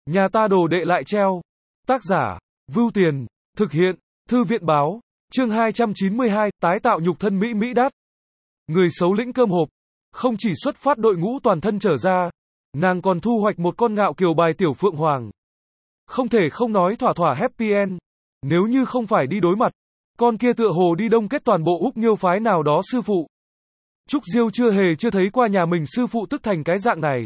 Nhà ta đồ đệ lại treo. Tác giả, Vưu Tiền, thực hiện, Thư viện báo, chương 292, tái tạo nhục thân Mỹ Mỹ Đát. Người xấu lĩnh cơm hộp, không chỉ xuất phát đội ngũ toàn thân trở ra, nàng còn thu hoạch một con ngạo kiều bài tiểu phượng hoàng. Không thể không nói thỏa thỏa happy end, nếu như không phải đi đối mặt, con kia tựa hồ đi đông kết toàn bộ Úc Nghiêu phái nào đó sư phụ. Trúc Diêu chưa thấy qua nhà mình sư phụ tức thành cái dạng này.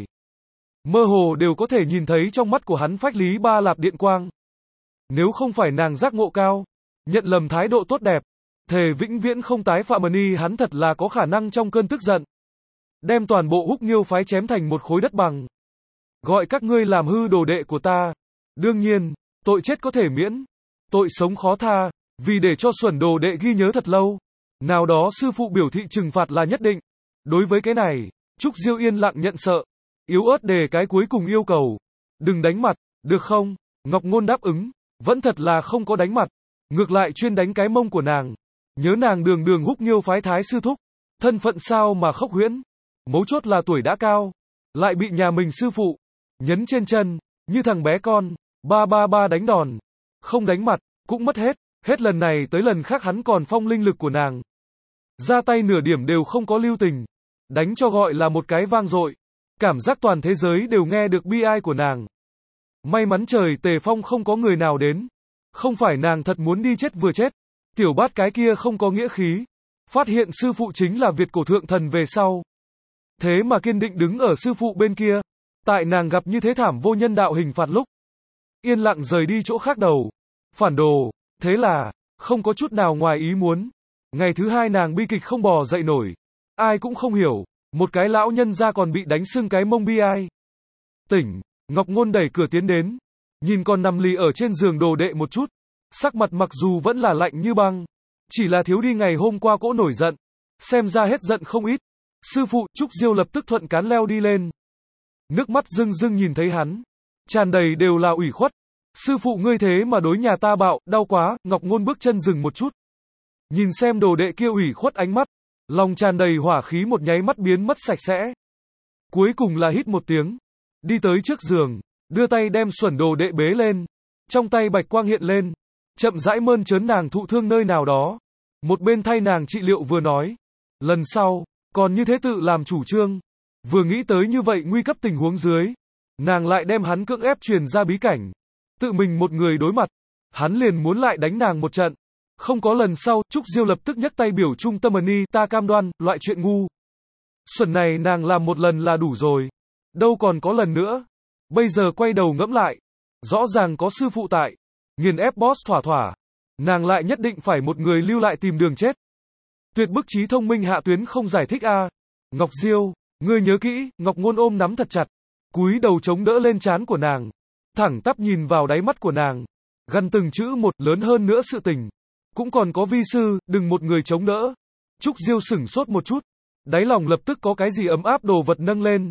Mơ hồ đều có thể nhìn thấy trong mắt của hắn phách lý ba lạp điện quang. Nếu không phải nàng giác ngộ cao, nhận lầm thái độ tốt đẹp, thề vĩnh viễn không tái phạm ni, hắn thật là có khả năng trong cơn tức giận đem toàn bộ Úc Nghiêu phái chém thành một khối đất bằng. Gọi các ngươi làm hư đồ đệ của ta. Đương nhiên, tội chết có thể miễn, tội sống khó tha, vì để cho xuẩn đồ đệ ghi nhớ thật lâu. Nào đó sư phụ biểu thị trừng phạt là nhất định. Đối với cái này, Trúc Diêu yên lặng nhận sợ, yếu ớt đề cái cuối cùng yêu cầu. Đừng đánh mặt, được không? Ngọc Ngôn đáp ứng, vẫn thật là không có đánh mặt, ngược lại chuyên đánh cái mông của nàng. Nhớ nàng đường đường Úc Nghiêu phái thái sư thúc, thân phận sao mà khốc huyễn, mấu chốt là tuổi đã cao, lại bị nhà mình sư phụ nhấn trên chân, như thằng bé con, ba đánh đòn, không đánh mặt, cũng mất hết lần này tới lần khác hắn còn phong linh lực của nàng. Ra tay nửa điểm đều không có lưu tình, đánh cho gọi là một cái vang dội, cảm giác toàn thế giới đều nghe được bi ai của nàng. May mắn trời Tề Phong không có người nào đến, không phải nàng thật muốn đi chết vừa chết. Tiểu Bát cái kia không có nghĩa khí, phát hiện sư phụ chính là Việt cổ thượng thần về sau, thế mà kiên định đứng ở sư phụ bên kia. Tại nàng gặp như thế thảm vô nhân đạo hình phạt lúc, yên lặng rời đi chỗ khác đầu, phản đồ. Thế là, không có chút nào ngoài ý muốn, ngày thứ hai nàng bi kịch không bò dậy nổi. Ai cũng không hiểu, một cái lão nhân ra còn bị đánh sưng cái mông bi ai. Tỉnh, Ngọc Ngôn đẩy cửa tiến đến, nhìn còn nằm lì ở trên giường đồ đệ một chút, sắc mặt mặc dù vẫn là lạnh như băng, chỉ là thiếu đi ngày hôm qua cỗ nổi giận, xem ra hết giận không ít. Sư phụ, Trúc Diêu lập tức thuận cán leo đi lên, nước mắt rưng rưng nhìn thấy hắn, tràn đầy đều là ủy khuất. Sư phụ ngươi thế mà đối nhà ta bạo, đau quá. Ngọc Ngôn bước chân dừng một chút, nhìn xem đồ đệ kia ủy khuất ánh mắt, lòng tràn đầy hỏa khí một nháy mắt biến mất sạch sẽ. Cuối cùng là hít một tiếng, đi tới trước giường, đưa tay đem xuẩn đồ đệ bế lên, trong tay bạch quang hiện lên, chậm rãi mơn trớn nàng thụ thương nơi nào đó, một bên thay nàng trị liệu vừa nói, lần sau, còn như thế tự làm chủ trương. Vừa nghĩ tới như vậy nguy cấp tình huống dưới, nàng lại đem hắn cưỡng ép truyền ra bí cảnh, tự mình một người đối mặt, hắn liền muốn lại đánh nàng một trận. Không có lần sau. Trúc Diêu lập tức nhấc tay biểu trung tâm ni, ta cam đoan, loại chuyện ngu xuẩn này nàng làm một lần là đủ rồi, đâu còn có lần nữa. Bây giờ quay đầu ngẫm lại, rõ ràng có sư phụ tại, nghiền ép boss thỏa, nàng lại nhất định phải một người lưu lại tìm đường chết. Tuyệt bức trí thông minh hạ tuyến không giải thích a. Ngọc Diêu, ngươi nhớ kỹ. Ngọc Ngôn ôm nắm thật chặt, cúi đầu chống đỡ lên trán của nàng, thẳng tắp nhìn vào đáy mắt của nàng, gằn từng chữ một, lớn hơn nữa sự tình, cũng còn có vi sư, đừng một người chống đỡ. Trúc Diêu sửng sốt một chút, đáy lòng lập tức có cái gì ấm áp đồ vật nâng lên.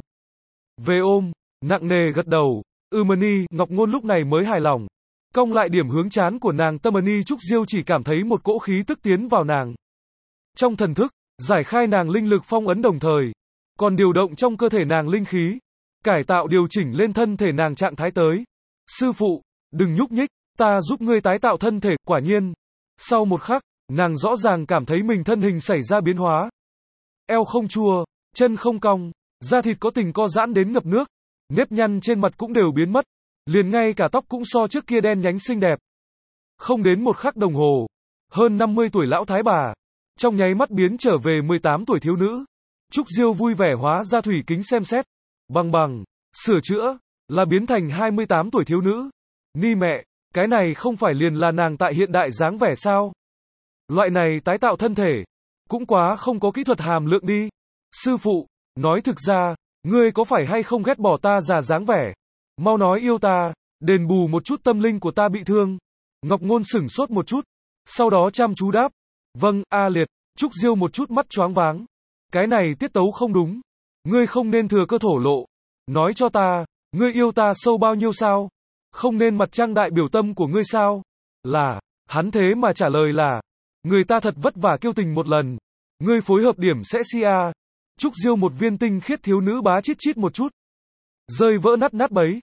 Về ôm, nặng nề gật đầu, Mani. Ngọc Ngôn lúc này mới hài lòng, cong lại điểm hướng trán của nàng. Mani. Trúc Diêu chỉ cảm thấy một cỗ khí tức tiến vào nàng, trong thần thức, giải khai nàng linh lực phong ấn, đồng thời còn điều động trong cơ thể nàng linh khí, cải tạo điều chỉnh lên thân thể nàng trạng thái tới. Sư phụ, đừng nhúc nhích, ta giúp ngươi tái tạo thân thể. Quả nhiên, sau một khắc, nàng rõ ràng cảm thấy mình thân hình xảy ra biến hóa. Eo không chua, chân không cong, da thịt có tình co giãn đến ngập nước, nếp nhăn trên mặt cũng đều biến mất, liền ngay cả tóc cũng so trước kia đen nhánh xinh đẹp. Không đến một khắc đồng hồ, hơn 50 tuổi lão thái bà, trong nháy mắt biến trở về 18 tuổi thiếu nữ. Trúc Diêu vui vẻ hóa ra thủy kính xem xét, bằng, sửa chữa, là biến thành 28 tuổi thiếu nữ. Ni mẹ, cái này không phải liền là nàng tại hiện đại dáng vẻ sao? Loại này tái tạo thân thể, cũng quá không có kỹ thuật hàm lượng đi. Sư phụ, nói thực ra, ngươi có phải hay không ghét bỏ ta già dáng vẻ? Mau nói yêu ta, đền bù một chút tâm linh của ta bị thương. Ngọc Ngôn sửng sốt một chút, sau đó chăm chú đáp, vâng, a liệt. Trúc Diêu một chút mắt choáng váng, cái này tiết tấu không đúng, ngươi không nên thừa cơ thổ lộ, nói cho ta, ngươi yêu ta sâu bao nhiêu sao? Không nên mặt trăng đại biểu tâm của ngươi sao? Là, hắn thế mà trả lời là, người ta thật vất vả kêu tình một lần, ngươi phối hợp điểm sẽ si a. Trúc Diêu một viên tinh khiết thiếu nữ bá chít chít một chút, rơi vỡ nát bấy.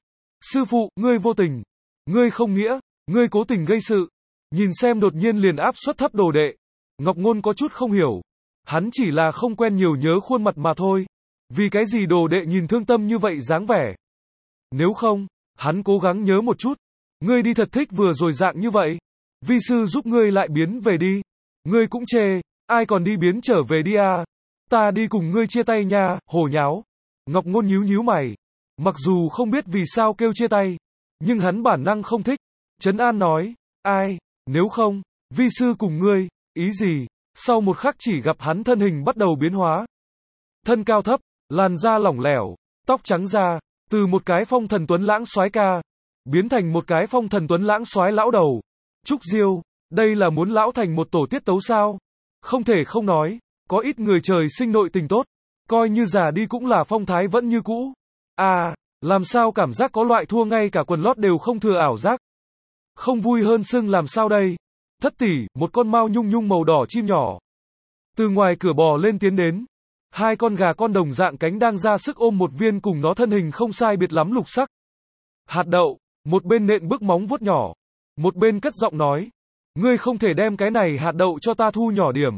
Sư phụ, ngươi vô tình. Ngươi không nghĩa, ngươi cố tình gây sự. Nhìn xem đột nhiên liền áp suất thấp đồ đệ. Ngọc Ngôn có chút không hiểu. Hắn chỉ là không quen nhiều nhớ khuôn mặt mà thôi. Vì cái gì đồ đệ nhìn thương tâm như vậy dáng vẻ. Nếu không, hắn cố gắng nhớ một chút. Ngươi đi thật thích vừa rồi dạng như vậy. Vi sư giúp ngươi lại biến về đi. Ngươi cũng chê, ai còn đi biến trở về đi à. Ta đi cùng ngươi chia tay nha, hồ nháo. Ngọc Ngôn nhíu nhíu mày. Mặc dù không biết vì sao kêu chia tay, nhưng hắn bản năng không thích. Trấn An nói, ai, nếu không, vi sư cùng ngươi, ý gì? Sau một khắc chỉ gặp hắn thân hình bắt đầu biến hóa. Thân cao thấp, làn da lỏng lẻo, tóc trắng da, từ một cái phong thần tuấn lãng soái ca, biến thành một cái phong thần tuấn lãng soái lão đầu. Trúc Diêu, đây là muốn lão thành một tổ tiết tấu sao? Không thể không nói, có ít người trời sinh nội tình tốt, coi như già đi cũng là phong thái vẫn như cũ. À, làm sao cảm giác có loại thua ngay cả quần lót đều không thừa ảo giác. Không vui hơn sưng làm sao đây? Thất tỷ, một con mao nhung nhung màu đỏ chim nhỏ. Từ ngoài cửa bò lên tiến đến. Hai con gà con đồng dạng cánh đang ra sức ôm một viên cùng nó thân hình không sai biệt lắm lục sắc. Hạt đậu, một bên nện bước móng vuốt nhỏ. Một bên cất giọng nói. Ngươi không thể đem cái này hạt đậu cho ta thu nhỏ điểm.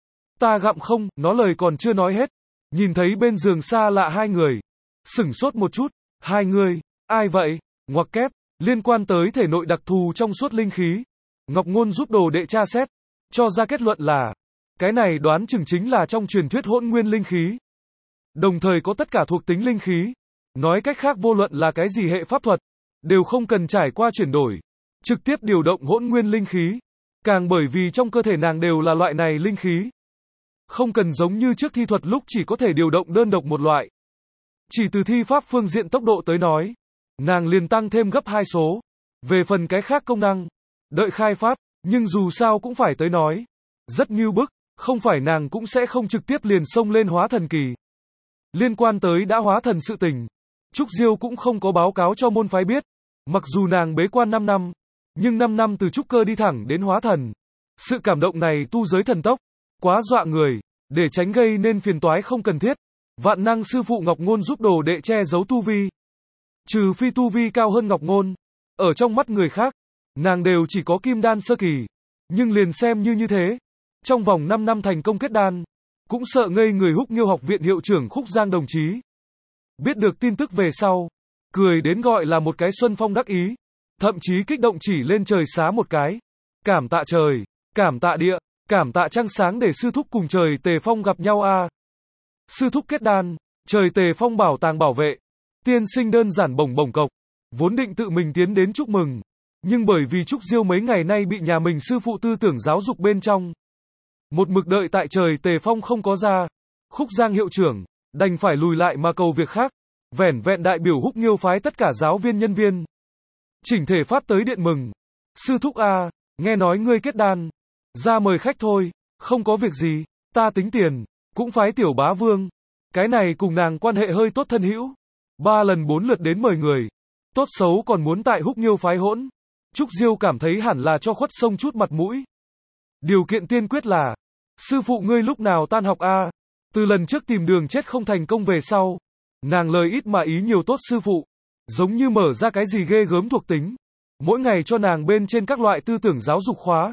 Ta gặm không, nó lời còn chưa nói hết. Nhìn thấy bên giường xa lạ hai người. Sửng sốt một chút, hai người, ai vậy? Ngoặc kép, liên quan tới thể nội đặc thù trong suốt linh khí. Ngọc Ngôn giúp đồ đệ tra xét, cho ra kết luận là, cái này đoán chừng chính là trong truyền thuyết hỗn nguyên linh khí. Đồng thời có tất cả thuộc tính linh khí. Nói cách khác vô luận là cái gì hệ pháp thuật, đều không cần trải qua chuyển đổi. Trực tiếp điều động hỗn nguyên linh khí. Càng bởi vì trong cơ thể nàng đều là loại này linh khí. Không cần giống như trước thi thuật lúc chỉ có thể điều động đơn độc một loại. Chỉ từ thi pháp phương diện tốc độ tới nói, nàng liền tăng thêm gấp 2 số. Về phần cái khác công năng, đợi khai phát, nhưng dù sao cũng phải tới nói. Rất như bức, không phải nàng cũng sẽ không trực tiếp liền xông lên hóa thần kỳ. Liên quan tới đã hóa thần sự tình, Trúc Diêu cũng không có báo cáo cho môn phái biết. Mặc dù nàng bế quan 5 năm, nhưng 5 năm từ trúc cơ đi thẳng đến hóa thần. Sự cảm động này tu giới thần tốc, quá dọa người, để tránh gây nên phiền toái không cần thiết. Vạn năng sư phụ Ngọc Ngôn giúp đồ đệ che giấu tu vi. Trừ phi tu vi cao hơn Ngọc Ngôn, ở trong mắt người khác, nàng đều chỉ có kim đan sơ kỳ. Nhưng liền xem như thế, trong vòng 5 năm thành công kết đan, cũng sợ ngây người Húc Nghiêu học viện hiệu trưởng Khúc Giang đồng chí. Biết được tin tức về sau, cười đến gọi là một cái xuân phong đắc ý, thậm chí kích động chỉ lên trời xá một cái. Cảm tạ trời, cảm tạ địa, cảm tạ trăng sáng để sư thúc cùng trời Tề Phong gặp nhau a. Sư thúc kết đan, trời Tề Phong bảo tàng bảo vệ. Tiên sinh đơn giản bổng bổng cộc, vốn định tự mình tiến đến chúc mừng, nhưng bởi vì Trúc Diêu mấy ngày nay bị nhà mình sư phụ tư tưởng giáo dục bên trong, một mực đợi tại trời Tề Phong không có ra, Khúc Giang hiệu trưởng đành phải lùi lại mà cầu việc khác, vẻn vẹn đại biểu Húc Nghiêu phái tất cả giáo viên nhân viên, chỉnh thể phát tới điện mừng. Sư thúc a, nghe nói ngươi kết đan, ra mời khách thôi, không có việc gì, ta tính tiền, cũng phái tiểu bá vương. Cái này cùng nàng quan hệ hơi tốt thân hữu. 3 lần 4 lượt đến mời người. Tốt xấu còn muốn tại Húc Nghiêu phái hỗn. Trúc Diêu cảm thấy hẳn là cho khuất sông chút mặt mũi. Điều kiện tiên quyết là, sư phụ ngươi lúc nào tan học a? Từ lần trước tìm đường chết không thành công về sau, nàng lời ít mà ý nhiều tốt sư phụ, giống như mở ra cái gì ghê gớm thuộc tính, mỗi ngày cho nàng bên trên các loại tư tưởng giáo dục khóa.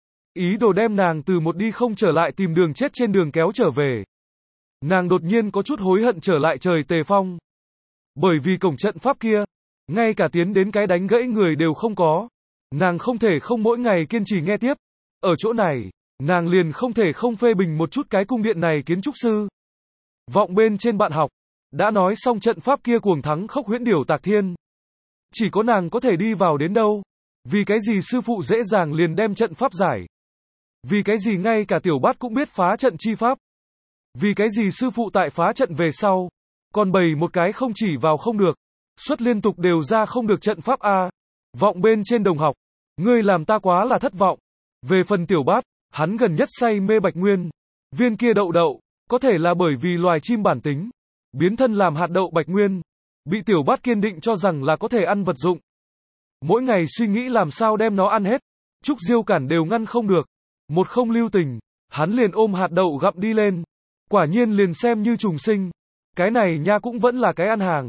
Ý đồ đem nàng từ một đi không trở lại tìm đường chết trên đường kéo trở về. Nàng đột nhiên có chút hối hận trở lại trời Tề Phong. Bởi vì cổng trận pháp kia, ngay cả tiến đến cái đánh gãy người đều không có. Nàng không thể không mỗi ngày kiên trì nghe tiếp. Ở chỗ này, nàng liền không thể không phê bình một chút cái cung điện này kiến trúc sư. Vọng bên trên bạn học, đã nói xong trận pháp kia cuồng thắng khốc huyễn điểu tạc thiên. Chỉ có nàng có thể đi vào đến đâu. Vì cái gì sư phụ dễ dàng liền đem trận pháp giải. Vì cái gì ngay cả tiểu bát cũng biết phá trận chi pháp. Vì cái gì sư phụ tại phá trận về sau, còn bày một cái không chỉ vào không được, suất liên tục đều ra không được trận pháp a. Vọng bên trên đồng học, ngươi làm ta quá là thất vọng. Về phần tiểu bát, hắn gần nhất say mê Bạch Nguyên. Viên kia đậu đậu, có thể là bởi vì loài chim bản tính, biến thân làm hạt đậu Bạch Nguyên, bị tiểu bát kiên định cho rằng là có thể ăn vật dụng. Mỗi ngày suy nghĩ làm sao đem nó ăn hết, Trúc Diêu cản đều ngăn không được. Một không lưu tình, hắn liền ôm hạt đậu gặm đi lên. Quả nhiên liền xem như trùng sinh. Cái này nha cũng vẫn là cái ăn hàng.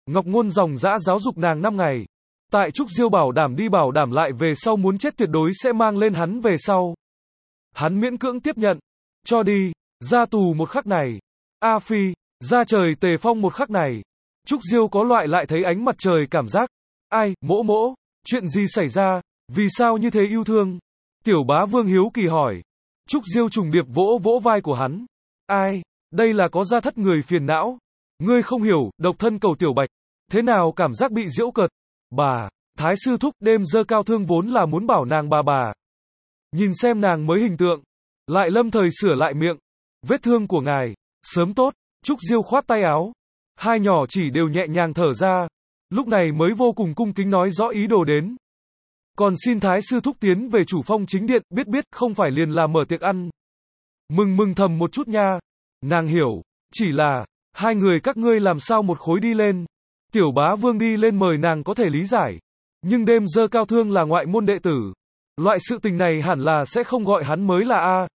Ngọc Ngôn dòng dã giáo dục nàng 5 ngày. Tại Trúc Diêu bảo đảm đi bảo đảm lại về sau muốn chết tuyệt đối sẽ mang lên hắn về sau. Hắn miễn cưỡng tiếp nhận. Cho đi, ra tù một khắc này. A Phi, ra trời Tề Phong một khắc này. Trúc Diêu có loại lại thấy ánh mặt trời cảm giác. Ai, mỗ mỗ, chuyện gì xảy ra, vì sao như thế yêu thương? Tiểu bá vương hiếu kỳ hỏi. Trúc Diêu trùng điệp vỗ vỗ vai của hắn. Ai, đây là có gia thất người phiền não. Ngươi không hiểu, độc thân cầu tiểu bạch. Thế nào cảm giác bị giễu cợt? Bà, Thái sư thúc đêm dơ cao thương vốn là muốn bảo nàng bà. Nhìn xem nàng mới hình tượng. Lại lâm thời sửa lại miệng. Vết thương của ngài, sớm tốt. Trúc Diêu khoát tay áo. Hai nhỏ chỉ đều nhẹ nhàng thở ra. Lúc này mới vô cùng cung kính nói rõ ý đồ đến. Còn xin Thái sư thúc tiến về chủ phong chính điện, biết không phải liền là mở tiệc ăn. Mừng thầm một chút nha. Nàng hiểu, chỉ là, hai người các ngươi làm sao một khối đi lên. Tiểu bá vương đi lên mời nàng có thể lý giải. Nhưng đêm dơ cao thương là ngoại môn đệ tử. Loại sự tình này hẳn là sẽ không gọi hắn mới là A.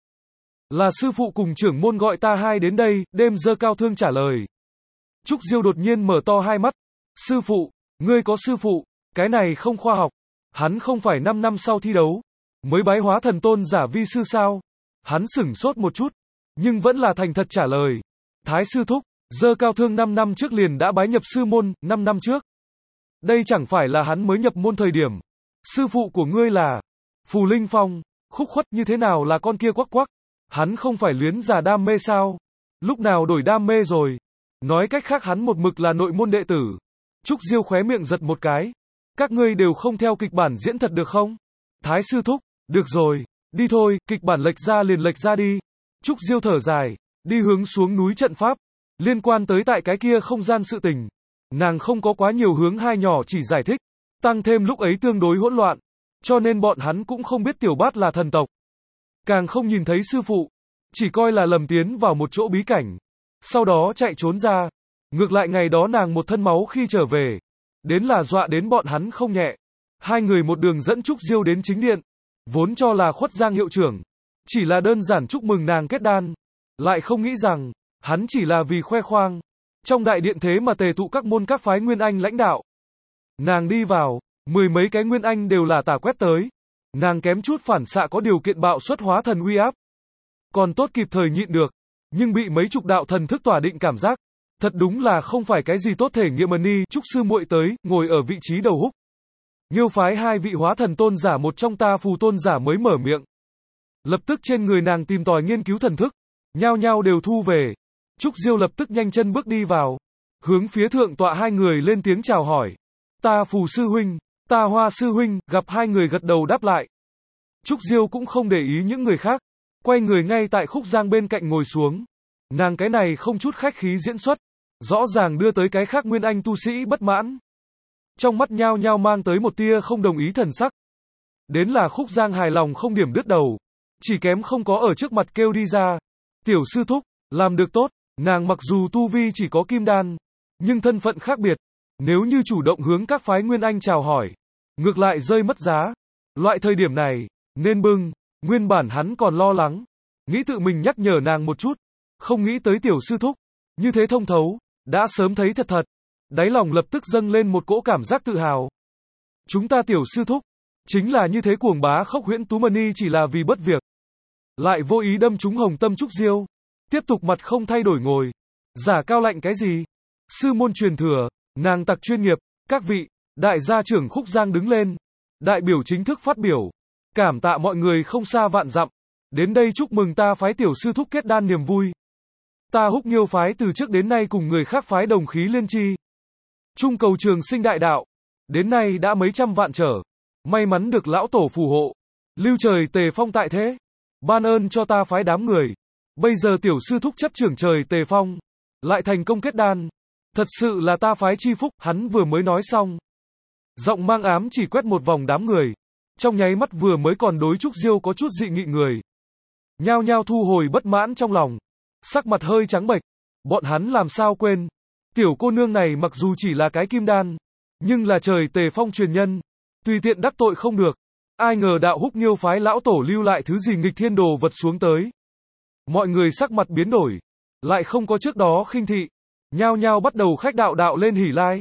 Là sư phụ cùng trưởng môn gọi ta hai đến đây, đêm dơ cao thương trả lời. Trúc Diêu đột nhiên mở to hai mắt. Sư phụ, ngươi có sư phụ, cái này không khoa học. Hắn không phải 5 năm sau thi đấu, mới bái hóa thần tôn giả vi sư sao? Hắn sửng sốt một chút, nhưng vẫn là thành thật trả lời. Thái sư thúc, dơ cao thương 5 năm trước liền đã bái nhập sư môn, 5 năm trước. Đây chẳng phải là hắn mới nhập môn thời điểm. Sư phụ của ngươi là Phù Linh Phong, khúc khuất như thế nào là con kia quắc quắc. Hắn không phải luyến giả đam mê sao? Lúc nào đổi đam mê rồi? Nói cách khác hắn một mực là nội môn đệ tử. Trúc Diêu khóe miệng giật một cái. Các ngươi đều không theo kịch bản diễn thật được không? Thái sư thúc, được rồi, đi thôi, kịch bản lệch ra liền lệch ra đi. Trúc Diêu thở dài, đi hướng xuống núi trận pháp. Liên quan tới tại cái kia không gian sự tình. Nàng không có quá nhiều hướng hai nhỏ chỉ giải thích. Tăng thêm lúc ấy tương đối hỗn loạn. Cho nên bọn hắn cũng không biết tiểu bát là thần tộc. Càng không nhìn thấy sư phụ. Chỉ coi là lầm tiến vào một chỗ bí cảnh. Sau đó chạy trốn ra. Ngược lại ngày đó nàng một thân máu khi trở về. Đến là dọa đến bọn hắn không nhẹ. Hai người một đường dẫn Trúc Diêu đến chính điện. Vốn cho là Khuất Giang hiệu trưởng. Chỉ là đơn giản chúc mừng nàng kết đan. Lại không nghĩ rằng, hắn chỉ là vì khoe khoang. Trong đại điện thế mà tề tụ các môn các phái Nguyên Anh lãnh đạo. Nàng đi vào, 10 mấy cái Nguyên Anh đều là tả quét tới. Nàng kém chút phản xạ có điều kiện bạo xuất hóa thần uy áp. Còn tốt kịp thời nhịn được. Nhưng bị mấy chục đạo thần thức tỏa định cảm giác. Thật đúng là không phải cái gì tốt thể nghiệm. Ni Trúc sư muội tới, ngồi ở vị trí đầu húc. Nghiêu phái hai vị hóa thần tôn giả, một trong ta phù tôn giả mới mở miệng. Lập tức trên người nàng tìm tòi nghiên cứu thần thức. Nhao nhao đều thu về. Trúc Diêu lập tức nhanh chân bước đi vào. Hướng phía thượng tọa hai người lên tiếng chào hỏi. Ta phù sư huynh, ta hoa sư huynh, gặp hai người gật đầu đáp lại. Trúc Diêu cũng không để ý những người khác. Quay người ngay tại Khúc Giang bên cạnh ngồi xuống. Nàng cái này không chút khách khí diễn xuất. Rõ ràng đưa tới cái khác Nguyên Anh tu sĩ bất mãn. Trong mắt nhao nhao mang tới một tia không đồng ý thần sắc. Đến là Khúc Giang hài lòng không điểm đứt đầu. Chỉ kém không có ở trước mặt kêu đi ra. Tiểu sư thúc, làm được tốt. Nàng mặc dù tu vi chỉ có kim đan, nhưng thân phận khác biệt. Nếu như chủ động hướng các phái Nguyên Anh chào hỏi, ngược lại rơi mất giá. Loại thời điểm này, nên bưng. Nguyên bản hắn còn lo lắng. Nghĩ tự mình nhắc nhở nàng một chút. Không nghĩ tới tiểu sư thúc. Như thế thông thấu. Đã sớm thấy thật thật. Đáy lòng lập tức dâng lên một cỗ cảm giác tự hào. Chúng ta tiểu sư thúc. Chính là như thế cuồng bá khốc huyễn tú mani chỉ là vì bất việc. Lại vô ý đâm trúng hồng tâm Trúc Diêu. Tiếp tục mặt không thay đổi ngồi. Giả cao lạnh cái gì? Sư môn truyền thừa. Nàng tặc chuyên nghiệp. Các vị. Đại gia trưởng Khúc Giang đứng lên. Đại biểu chính thức phát biểu. Cảm tạ mọi người không xa vạn dặm. Đến đây chúc mừng ta phái tiểu sư thúc kết đan niềm vui. Ta Húc Nghiêu phái từ trước đến nay cùng người khác phái đồng khí liên chi. Trung cầu trường sinh đại đạo. Đến nay đã mấy trăm vạn trở. May mắn được lão tổ phù hộ. Lưu trời Tề Phong tại thế. Ban ơn cho ta phái đám người. Bây giờ tiểu sư thúc chấp trưởng trời Tề Phong. Lại thành công kết đan. Thật sự là ta phái chi phúc. Hắn vừa mới nói xong. Giọng mang ám chỉ quét một vòng đám người. Trong nháy mắt vừa mới còn đối Trúc Diêu có chút dị nghị người. Nhao nhao thu hồi bất mãn trong lòng. Sắc mặt hơi trắng bệch. Bọn hắn làm sao quên. Tiểu cô nương này mặc dù chỉ là cái kim đan. Nhưng là trời Tề Phong truyền nhân. Tùy tiện đắc tội không được. Ai ngờ đạo Húc Nghiêu phái lão tổ lưu lại thứ gì nghịch thiên đồ vật xuống tới. Mọi người sắc mặt biến đổi. Lại không có trước đó khinh thị. Nhao nhao bắt đầu khách đạo đạo lên hỉ lai.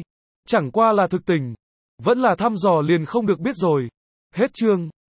Chẳng qua là thực tình. Vẫn là thăm dò liền không được biết rồi. Hết chương.